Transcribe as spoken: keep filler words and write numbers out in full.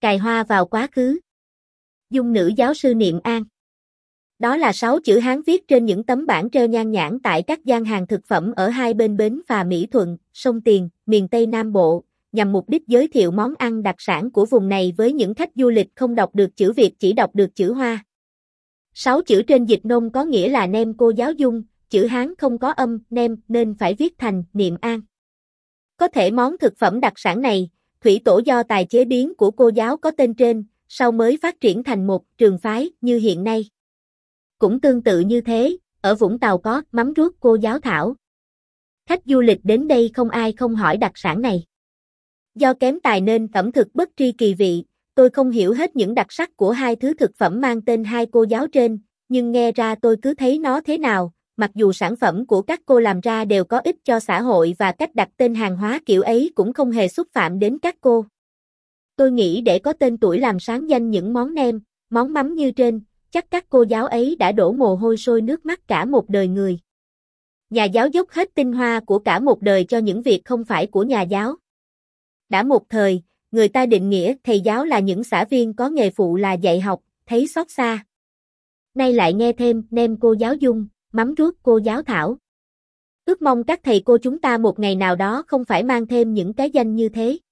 Cài hoa vào quá khứ. Dung nữ giáo sư niệm an. Đó là sáu chữ Hán viết trên những tấm bảng treo nhan nhản tại các gian hàng thực phẩm ở hai bên bến phà Mỹ Thuận, sông Tiền, miền Tây Nam Bộ, nhằm mục đích giới thiệu món ăn đặc sản của vùng này với những khách du lịch không đọc được chữ Việt chỉ đọc được chữ Hoa. Sáu chữ trên dịch nôm có nghĩa là nem cô giáo Dung, chữ Hán không có âm nem nên phải viết thành niệm an. Có thể món thực phẩm đặc sản này, thủy tổ do tài chế biến của cô giáo có tên trên, sau mới phát triển thành một trường phái như hiện nay. Cũng tương tự như thế, ở Vũng Tàu có mắm ruốc cô giáo Thảo. Khách du lịch đến đây không ai không hỏi đặc sản này. Do kém tài nên ẩm thực bất tri kỳ vị, tôi không hiểu hết những đặc sắc của hai thứ thực phẩm mang tên hai cô giáo trên, nhưng nghe ra tôi cứ thấy nó thế nào, mặc dù sản phẩm của các cô làm ra đều có ích cho xã hội và cách đặt tên hàng hóa kiểu ấy cũng không hề xúc phạm đến các cô. Tôi nghĩ để có tên tuổi làm sáng danh những món nem, món mắm như trên, chắc các cô giáo ấy đã đổ mồ hôi sôi nước mắt cả một đời người. Nhà giáo dốc hết tinh hoa của cả một đời cho những việc không phải của nhà giáo. Đã một thời, người ta định nghĩa thầy giáo là những xã viên có nghề phụ là dạy học, thấy xót xa. Nay lại nghe thêm nem cô giáo Dung, mắm ruốc cô giáo Thảo. Ước mong các thầy cô chúng ta một ngày nào đó không phải mang thêm những cái danh như thế.